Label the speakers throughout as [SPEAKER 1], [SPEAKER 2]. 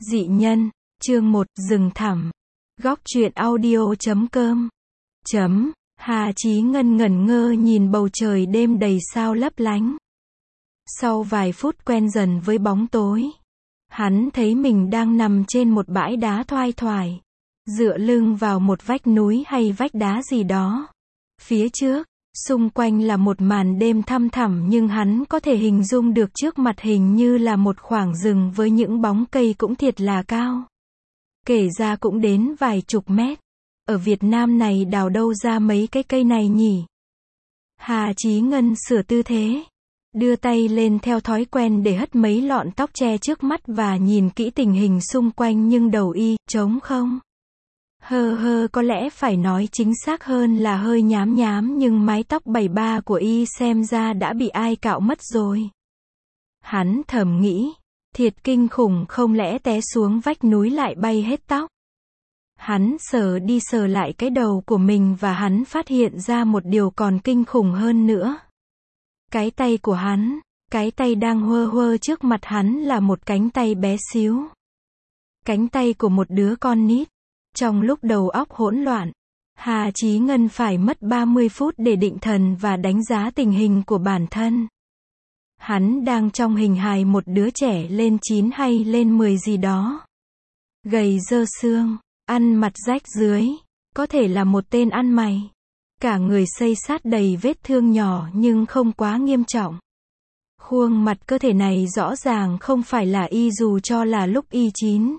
[SPEAKER 1] Dị nhân, chương 1, rừng thẳm. Góc truyện audio.com. Hà Chí Ngân ngẩn ngơ nhìn bầu trời đêm đầy sao lấp lánh. Sau vài phút quen dần với bóng tối, hắn thấy mình đang nằm trên một bãi đá thoai thoải, dựa lưng vào một vách núi hay vách đá gì đó. Phía trước, xung quanh là một màn đêm thăm thẳm nhưng hắn có thể hình dung được trước mặt hình như là một khoảng rừng với những bóng cây cũng thiệt là cao. Kể ra cũng đến vài chục mét. Ở Việt Nam này đào đâu ra mấy cái cây này nhỉ? Hà Chí Ngân sửa tư thế, đưa tay lên theo thói quen để hất mấy lọn tóc che trước mắt và nhìn kỹ tình hình xung quanh nhưng đầu y trống không. Có lẽ phải nói chính xác hơn là hơi nhám nhám nhưng mái tóc 73 của y xem ra đã bị ai cạo mất rồi. Hắn thầm nghĩ, thiệt kinh khủng, không lẽ té xuống vách núi lại bay hết tóc. Hắn sờ đi sờ lại cái đầu của mình và hắn phát hiện ra một điều còn kinh khủng hơn nữa. Cái tay của hắn, cái tay đang huơ huơ trước mặt hắn là một cánh tay bé xíu. Cánh tay của một đứa con nít. Trong lúc đầu óc hỗn loạn, Hà Chí Ngân phải mất 30 phút để định thần và đánh giá tình hình của bản thân. Hắn đang trong hình hài một đứa trẻ lên 9 hay lên 10 gì đó. Gầy dơ xương, ăn mặc rách rưới, có thể là một tên ăn mày. Cả người xây xát đầy vết thương nhỏ nhưng không quá nghiêm trọng. Khuôn mặt cơ thể này rõ ràng không phải là y dù cho là lúc y 9,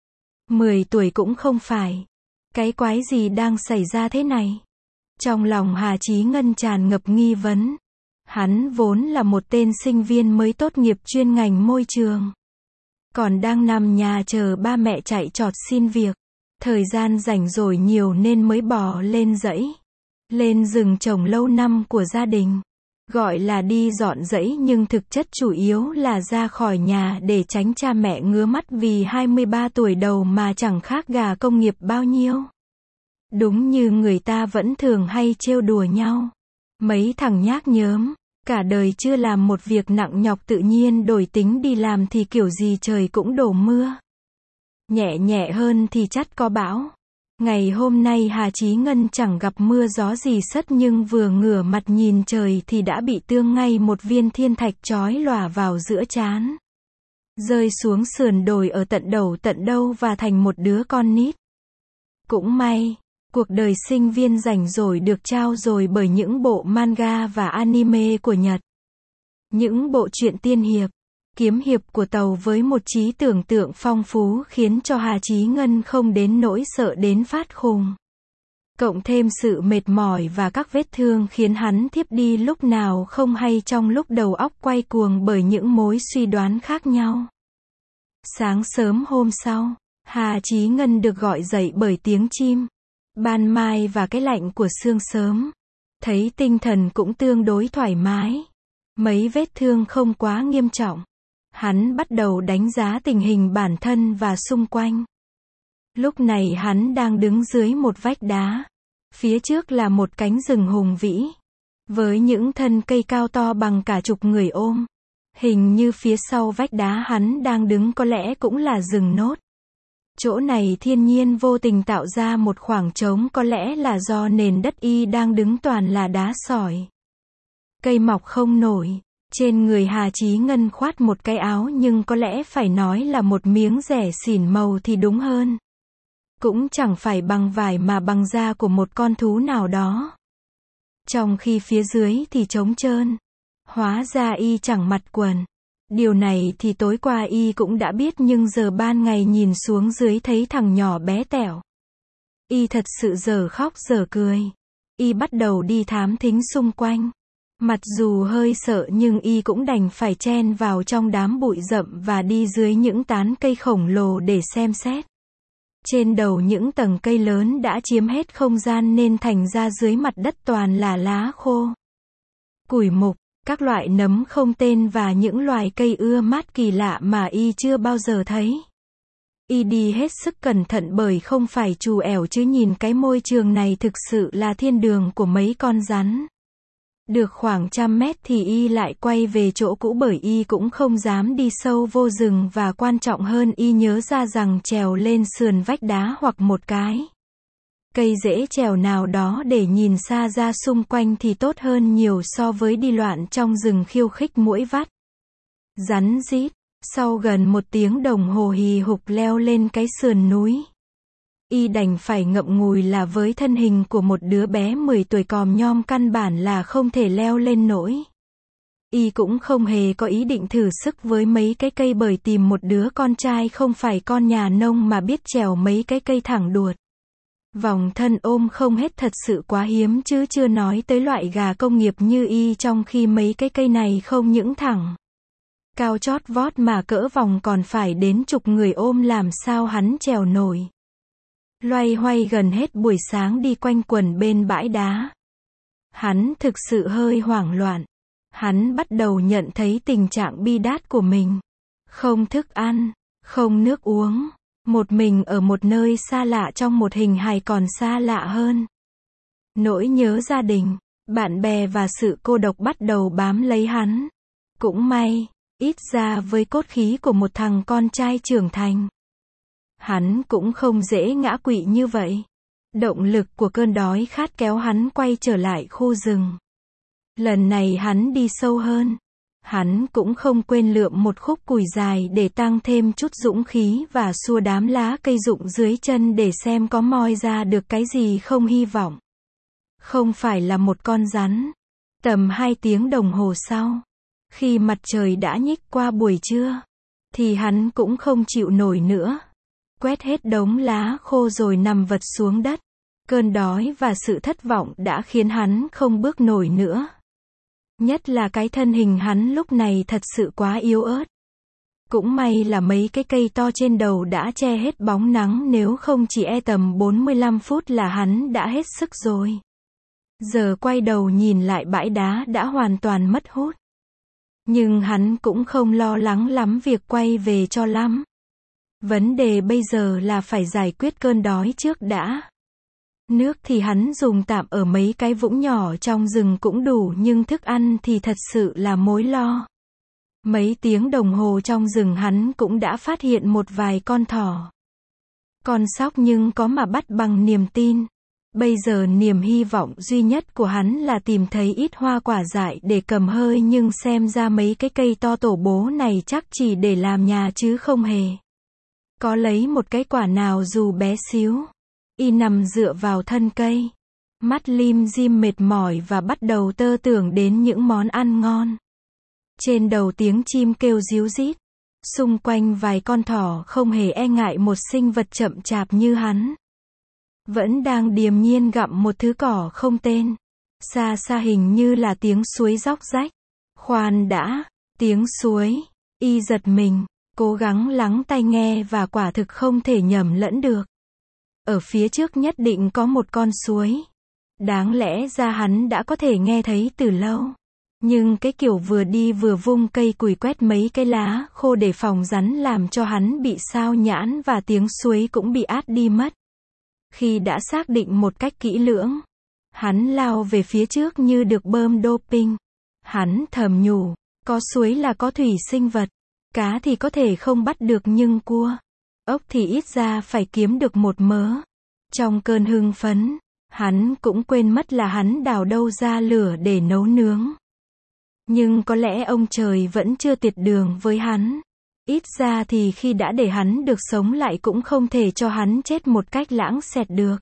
[SPEAKER 1] 10 tuổi cũng không phải. Cái quái gì đang xảy ra thế này? Trong lòng Hà Chí Ngân tràn ngập nghi vấn. Hắn vốn là một tên sinh viên mới tốt nghiệp chuyên ngành môi trường. Còn đang nằm nhà chờ ba mẹ chạy trọt xin việc. Thời gian rảnh rỗi nhiều nên mới bò lên dãy, lên rừng trồng lâu năm của gia đình. Gọi là đi dọn dãy nhưng thực chất chủ yếu là ra khỏi nhà để tránh cha mẹ ngứa mắt vì 23 tuổi đầu mà chẳng khác gà công nghiệp bao nhiêu. Đúng như người ta vẫn thường hay trêu đùa nhau. Mấy thằng nhác nhớm, cả đời chưa làm một việc nặng nhọc tự nhiên đổi tính đi làm thì kiểu gì trời cũng đổ mưa. Nhẹ nhẹ hơn thì chắc có bão. Ngày hôm nay Hà Chí Ngân chẳng gặp mưa gió gì sất nhưng vừa ngửa mặt nhìn trời thì đã bị tương ngay một viên thiên thạch chói lòa vào giữa trán. Rơi xuống sườn đồi ở tận đầu tận đâu và thành một đứa con nít. Cũng may, cuộc đời sinh viên rảnh rỗi được trao dồi bởi những bộ manga và anime của Nhật. Những bộ truyện tiên hiệp, kiếm hiệp của Tàu với một trí tưởng tượng phong phú khiến cho Hà Chí Ngân không đến nỗi sợ đến phát khùng. Cộng thêm sự mệt mỏi và các vết thương khiến hắn thiếp đi lúc nào không hay trong lúc đầu óc quay cuồng bởi những mối suy đoán khác nhau. Sáng sớm hôm sau, Hà Chí Ngân được gọi dậy bởi tiếng chim, ban mai và cái lạnh của sương sớm. Thấy tinh thần cũng tương đối thoải mái. Mấy vết thương không quá nghiêm trọng. Hắn bắt đầu đánh giá tình hình bản thân và xung quanh. Lúc này hắn đang đứng dưới một vách đá. Phía trước là một cánh rừng hùng vĩ, với những thân cây cao to bằng cả chục người ôm. Hình như phía sau vách đá hắn đang đứng có lẽ cũng là rừng nốt. Chỗ này thiên nhiên vô tình tạo ra một khoảng trống, có lẽ là do nền đất y đang đứng toàn là đá sỏi. Cây mọc không nổi. Trên người Hà Chí Ngân khoát một cái áo nhưng có lẽ phải nói là một miếng rẻ xỉn màu thì đúng hơn. Cũng chẳng phải bằng vải mà bằng da của một con thú nào đó. Trong khi phía dưới thì trống trơn. Hóa ra y chẳng mặc quần. Điều này thì tối qua y cũng đã biết nhưng giờ ban ngày nhìn xuống dưới thấy thằng nhỏ bé tẹo. Y thật sự giờ khóc giờ cười. Y bắt đầu đi thám thính xung quanh. Mặc dù hơi sợ nhưng y cũng đành phải chen vào trong đám bụi rậm và đi dưới những tán cây khổng lồ để xem xét. Trên đầu những tầng cây lớn đã chiếm hết không gian nên thành ra dưới mặt đất toàn là lá khô, củi mục, các loại nấm không tên và những loài cây ưa mát kỳ lạ mà y chưa bao giờ thấy. Y đi hết sức cẩn thận bởi không phải trù ẻo chứ nhìn cái môi trường này thực sự là thiên đường của mấy con rắn. Được khoảng 100 mét thì y lại quay về chỗ cũ bởi y cũng không dám đi sâu vô rừng và quan trọng hơn y nhớ ra rằng trèo lên sườn vách đá hoặc một cái cây rễ trèo nào đó để nhìn xa ra xung quanh thì tốt hơn nhiều so với đi loạn trong rừng khiêu khích muỗi vắt, rắn rít. Sau gần 1 tiếng đồng hồ hì hục leo lên cái sườn núi, y đành phải ngậm ngùi là với thân hình của một đứa bé 10 tuổi còm nhom căn bản là không thể leo lên nổi. Y cũng không hề có ý định thử sức với mấy cái cây bởi tìm một đứa con trai không phải con nhà nông mà biết trèo mấy cái cây thẳng đuột vòng thân ôm không hết thật sự quá hiếm chứ chưa nói tới loại gà công nghiệp như y, trong khi mấy cái cây này không những thẳng cao chót vót mà cỡ vòng còn phải đến chục người ôm, làm sao hắn trèo nổi. Loay hoay gần hết buổi sáng đi quanh quẩn bên bãi đá, hắn thực sự hơi hoảng loạn. Hắn bắt đầu nhận thấy tình trạng bi đát của mình. Không thức ăn, không nước uống, một mình ở một nơi xa lạ trong một hình hài còn xa lạ hơn. Nỗi nhớ gia đình, bạn bè và sự cô độc bắt đầu bám lấy hắn. Cũng may, ít ra với cốt khí của một thằng con trai trưởng thành, hắn cũng không dễ ngã quỵ như vậy. Động lực của cơn đói khát kéo hắn quay trở lại khu rừng. Lần này hắn đi sâu hơn. Hắn cũng không quên lượm một khúc củi dài để tăng thêm chút dũng khí và xua đám lá cây rụng dưới chân để xem có moi ra được cái gì không. Hy vọng không phải là một con rắn. Tầm 2 tiếng đồng hồ sau, khi mặt trời đã nhích qua buổi trưa, thì hắn cũng không chịu nổi nữa. Quét hết đống lá khô rồi nằm vật xuống đất. Cơn đói và sự thất vọng đã khiến hắn không bước nổi nữa. Nhất là cái thân hình hắn lúc này thật sự quá yếu ớt. Cũng may là mấy cái cây to trên đầu đã che hết bóng nắng, nếu không chỉ tầm 45 phút là hắn đã hết sức rồi. Giờ quay đầu nhìn lại bãi đá đã hoàn toàn mất hút. Nhưng hắn cũng không lo lắng lắm việc quay về cho lắm. Vấn đề bây giờ là phải giải quyết cơn đói trước đã. Nước thì hắn dùng tạm ở mấy cái vũng nhỏ trong rừng cũng đủ, nhưng thức ăn thì thật sự là mối lo. Mấy tiếng đồng hồ trong rừng hắn cũng đã phát hiện một vài con thỏ. Con sóc nhưng có mà bắt bằng niềm tin. Bây giờ niềm hy vọng duy nhất của hắn là tìm thấy ít hoa quả dại để cầm hơi, nhưng xem ra mấy cái cây to tổ bố này chắc chỉ để làm nhà chứ không hề có lấy một cái quả nào dù bé xíu. Y nằm dựa vào thân cây, mắt lim dim mệt mỏi và bắt đầu tơ tưởng đến những món ăn ngon. Trên đầu tiếng chim kêu ríu rít, xung quanh vài con thỏ không hề e ngại một sinh vật chậm chạp như hắn. Vẫn đang điềm nhiên gặm một thứ cỏ không tên. Xa xa hình như là tiếng suối róc rách. Khoan đã, tiếng suối. Y giật mình, cố gắng lắng tai nghe và quả thực không thể nhầm lẫn được. Ở phía trước nhất định có một con suối. Đáng lẽ ra hắn đã có thể nghe thấy từ lâu. Nhưng cái kiểu vừa đi vừa vung cây củi quét mấy cái lá khô để phòng rắn làm cho hắn bị sao nhãng và tiếng suối cũng bị át đi mất. Khi đã xác định một cách kỹ lưỡng, hắn lao về phía trước như được bơm doping. Hắn thầm nhủ, có suối là có thủy sinh vật. Cá thì có thể không bắt được nhưng cua, ốc thì ít ra phải kiếm được một mớ. Trong cơn hưng phấn, hắn cũng quên mất là hắn đào đâu ra lửa để nấu nướng. Nhưng có lẽ ông trời vẫn chưa tiệt đường với hắn. Ít ra thì khi đã để hắn được sống lại cũng không thể cho hắn chết một cách lãng xẹt được.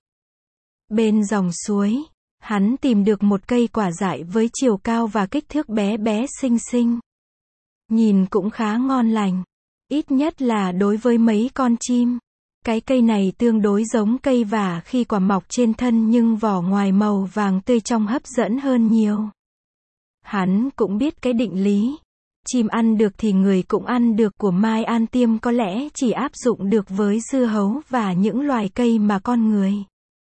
[SPEAKER 1] Bên dòng suối, hắn tìm được một cây quả dại với chiều cao và kích thước bé bé xinh xinh. Nhìn cũng khá ngon lành. Ít nhất là đối với mấy con chim. Cái cây này tương đối giống cây vả khi quả mọc trên thân nhưng vỏ ngoài màu vàng tươi trong hấp dẫn hơn nhiều. Hắn cũng biết cái định lý. Chim ăn được thì người cũng ăn được của Mai An Tiêm có lẽ chỉ áp dụng được với dưa hấu và những loài cây mà con người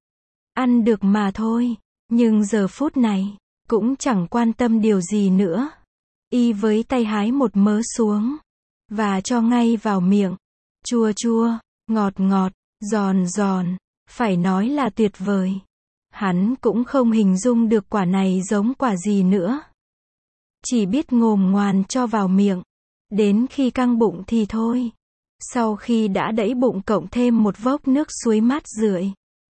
[SPEAKER 1] ăn được mà thôi. Nhưng giờ phút này, cũng chẳng quan tâm điều gì nữa. Y với tay hái một mớ xuống và cho ngay vào miệng. Chua chua, ngọt ngọt, giòn giòn, phải nói là tuyệt vời. Hắn cũng không hình dung được quả này giống quả gì nữa. Chỉ biết ngồm ngoàm cho vào miệng. Đến khi căng bụng thì thôi. Sau khi đã đẫy bụng cộng thêm một vốc nước suối mát rượi.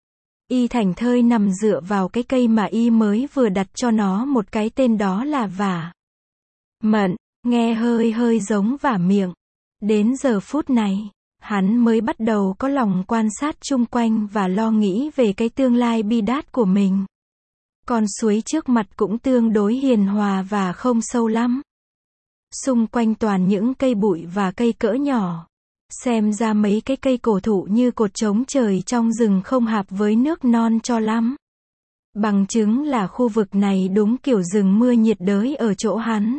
[SPEAKER 1] Y thảnh thơi nằm dựa vào cái cây mà Y mới vừa đặt cho nó một cái tên đó là vả mận, nghe hơi hơi giống vả miệng. Đến giờ phút này, hắn mới bắt đầu có lòng quan sát chung quanh và lo nghĩ về cái tương lai bi đát của mình. Con suối trước mặt cũng tương đối hiền hòa và không sâu lắm. Xung quanh toàn những cây bụi và cây cỡ nhỏ. Xem ra mấy cái cây cổ thụ như cột trống trời trong rừng không hợp với nước non cho lắm. Bằng chứng là khu vực này đúng kiểu rừng mưa nhiệt đới ở chỗ hắn.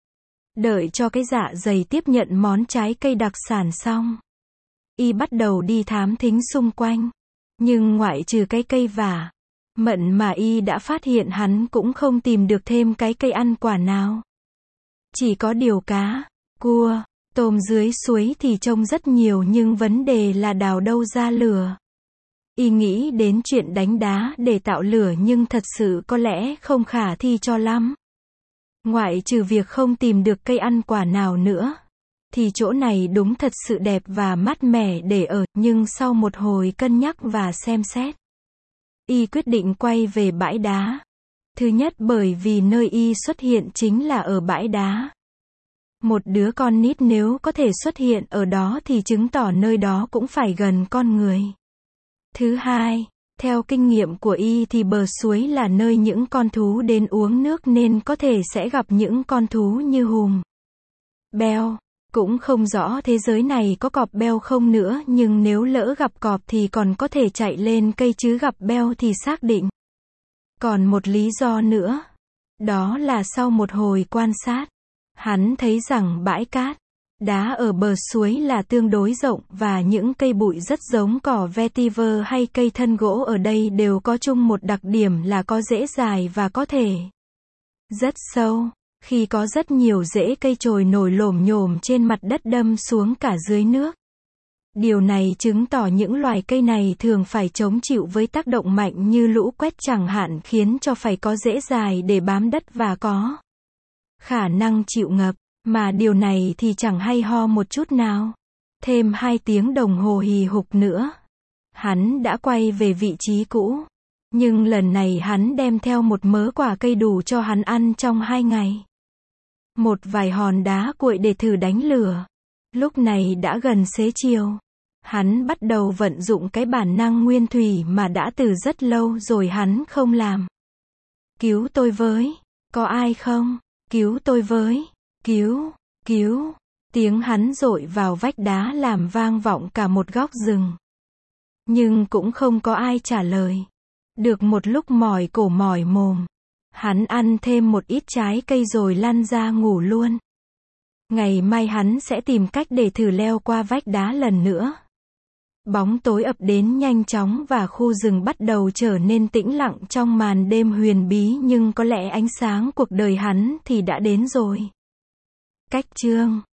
[SPEAKER 1] Đợi cho cái dạ dày tiếp nhận món trái cây đặc sản xong. Y bắt đầu đi thám thính xung quanh. Nhưng ngoại trừ cái cây vả mận mà Y đã phát hiện hắn cũng không tìm được thêm cái cây ăn quả nào. Chỉ có điều cá, cua, tôm dưới suối thì trông rất nhiều nhưng vấn đề là đào đâu ra lửa. Y nghĩ đến chuyện đánh đá để tạo lửa nhưng thật sự có lẽ không khả thi cho lắm. Ngoại trừ việc không tìm được cây ăn quả nào nữa, thì chỗ này đúng thật sự đẹp và mát mẻ để ở, nhưng sau một hồi cân nhắc và xem xét, Y quyết định quay về bãi đá. Thứ nhất bởi vì nơi Y xuất hiện chính là ở bãi đá. Một đứa con nít nếu có thể xuất hiện ở đó thì chứng tỏ nơi đó cũng phải gần con người. Thứ hai, theo kinh nghiệm của Y thì bờ suối là nơi những con thú đến uống nước nên có thể sẽ gặp những con thú như hùng, beo. Cũng không rõ thế giới này có cọp beo không nữa nhưng nếu lỡ gặp cọp thì còn có thể chạy lên cây chứ gặp beo thì xác định. Còn một lý do nữa. Đó là sau một hồi quan sát, hắn thấy rằng bãi cát đá ở bờ suối là tương đối rộng và những cây bụi rất giống cỏ vetiver hay cây thân gỗ ở đây đều có chung một đặc điểm là có rễ dài và có thể rất sâu. Khi có rất nhiều rễ cây chồi nổi lổm nhổm trên mặt đất đâm xuống cả dưới nước. Điều này chứng tỏ những loài cây này thường phải chống chịu với tác động mạnh như lũ quét chẳng hạn khiến cho phải có rễ dài để bám đất và có khả năng chịu ngập. Mà điều này thì chẳng hay ho một chút nào. Thêm 2 tiếng đồng hồ hì hục nữa. Hắn đã quay về vị trí cũ. Nhưng lần này hắn đem theo một mớ quả cây đủ cho hắn ăn trong 2 ngày. Một vài hòn đá cuội để thử đánh lửa. Lúc này đã gần xế chiều. Hắn bắt đầu vận dụng cái bản năng nguyên thủy mà đã từ rất lâu rồi hắn không làm. Cứu tôi với. Có ai không? Cứu tôi với. Cứu, cứu. Tiếng hắn dội vào vách đá làm vang vọng cả một góc rừng. Nhưng cũng không có ai trả lời. Được một lúc mỏi cổ mỏi mồm. Hắn ăn thêm một ít trái cây rồi lăn ra ngủ luôn. Ngày mai hắn sẽ tìm cách để thử leo qua vách đá lần nữa. Bóng tối ập đến nhanh chóng và khu rừng bắt đầu trở nên tĩnh lặng trong màn đêm huyền bí nhưng có lẽ ánh sáng cuộc đời hắn thì đã đến rồi. Cách chương